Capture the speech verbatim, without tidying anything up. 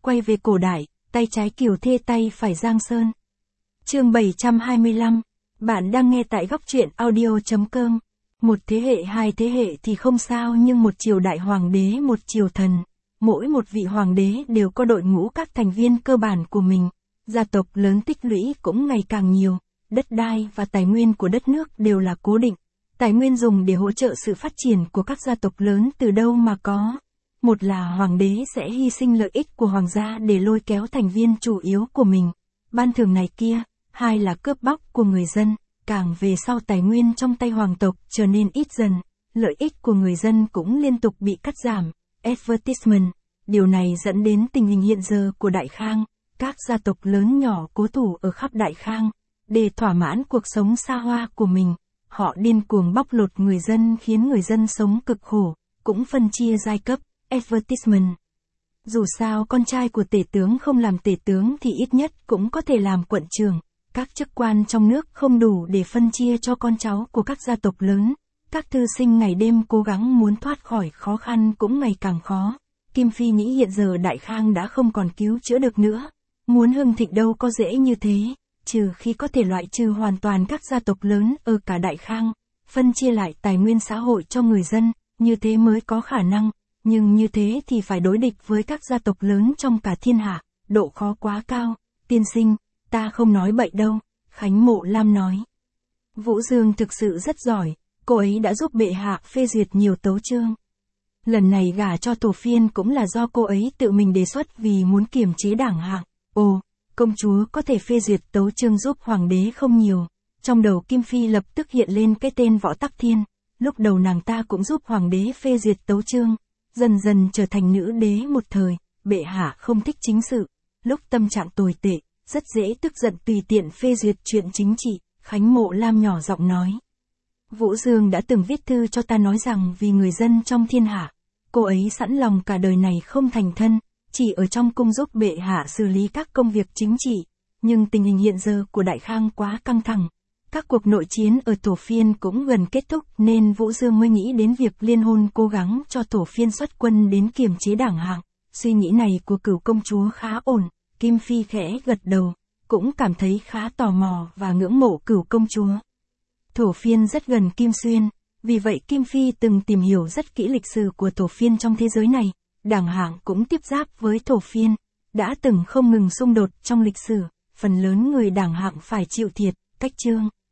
quay về cổ đại, tay trái Kiều Thê tay phải Giang Sơn. Chương bảy trăm hai mươi lăm. Bạn đang nghe tại góc truyện audio chấm com. Một thế hệ hai thế hệ thì không sao, nhưng một triều đại hoàng đế một triều thần. Mỗi một vị hoàng đế đều có đội ngũ các thành viên cơ bản của mình. Gia tộc lớn tích lũy cũng ngày càng nhiều. Đất đai và tài nguyên của đất nước đều là cố định. Tài nguyên dùng để hỗ trợ sự phát triển của các gia tộc lớn từ đâu mà có. Một là hoàng đế sẽ hy sinh lợi ích của hoàng gia để lôi kéo thành viên chủ yếu của mình, ban thưởng này kia. Hai là cướp bóc của người dân. Càng về sau tài nguyên trong tay hoàng tộc trở nên ít dần, lợi ích của người dân cũng liên tục bị cắt giảm. Advertisement. Điều này dẫn đến tình hình hiện giờ của Đại Khang. Các gia tộc lớn nhỏ cố thủ ở khắp Đại Khang để thỏa mãn cuộc sống xa hoa của mình. Họ điên cuồng bóc lột người dân khiến người dân sống cực khổ, cũng phân chia giai cấp. Advertisement. Dù sao con trai của tể tướng không làm tể tướng thì ít nhất cũng có thể làm quận trưởng. Các chức quan trong nước không đủ để phân chia cho con cháu của các gia tộc lớn. Các thư sinh ngày đêm cố gắng muốn thoát khỏi khó khăn cũng ngày càng khó. Kim Phi nghĩ hiện giờ Đại Khang đã không còn cứu chữa được nữa. Muốn hưng thịnh đâu có dễ như thế, trừ khi có thể loại trừ hoàn toàn các gia tộc lớn ở cả Đại Khang, phân chia lại tài nguyên xã hội cho người dân, như thế mới có khả năng. Nhưng như thế thì phải đối địch với các gia tộc lớn trong cả thiên hạ, độ khó quá cao. Tiên sinh, ta không nói bậy đâu, Khánh Mộ Lam nói. Vũ Dương thực sự rất giỏi, cô ấy đã giúp bệ hạ phê duyệt nhiều tấu chương. Lần này gả cho Thổ Phiên cũng là do cô ấy tự mình đề xuất vì muốn kiềm chế đảng hạng. Ồ, công chúa có thể phê duyệt tấu chương giúp hoàng đế không nhiều. Trong đầu Kim Phi lập tức hiện lên cái tên Võ Tắc Thiên. Lúc đầu nàng ta cũng giúp hoàng đế phê duyệt tấu chương. Dần dần trở thành nữ đế một thời, bệ hạ không thích chính sự. Lúc tâm trạng tồi tệ, rất dễ tức giận tùy tiện phê duyệt chuyện chính trị, Khánh Mộ Lam nhỏ giọng nói. Vũ Dương đã từng viết thư cho ta nói rằng vì người dân trong thiên hạ, cô ấy sẵn lòng cả đời này không thành thân, chỉ ở trong cung giúp bệ hạ xử lý các công việc chính trị. Nhưng tình hình hiện giờ của Đại Khang quá căng thẳng. Các cuộc nội chiến ở Thổ Phiên cũng gần kết thúc nên Vũ Dương mới nghĩ đến việc liên hôn cố gắng cho Thổ Phiên xuất quân đến kiềm chế đảng hạng. Suy nghĩ này của Cửu công chúa khá ổn, Kim Phi khẽ gật đầu, cũng cảm thấy khá tò mò và ngưỡng mộ Cửu công chúa. Thổ Phiên rất gần Kim Xuyên, vì vậy Kim Phi từng tìm hiểu rất kỹ lịch sử của Thổ Phiên trong thế giới này. Đảng hạng cũng tiếp giáp với Thổ Phiên, đã từng không ngừng xung đột trong lịch sử, phần lớn người đảng hạng phải chịu thiệt. Cách chương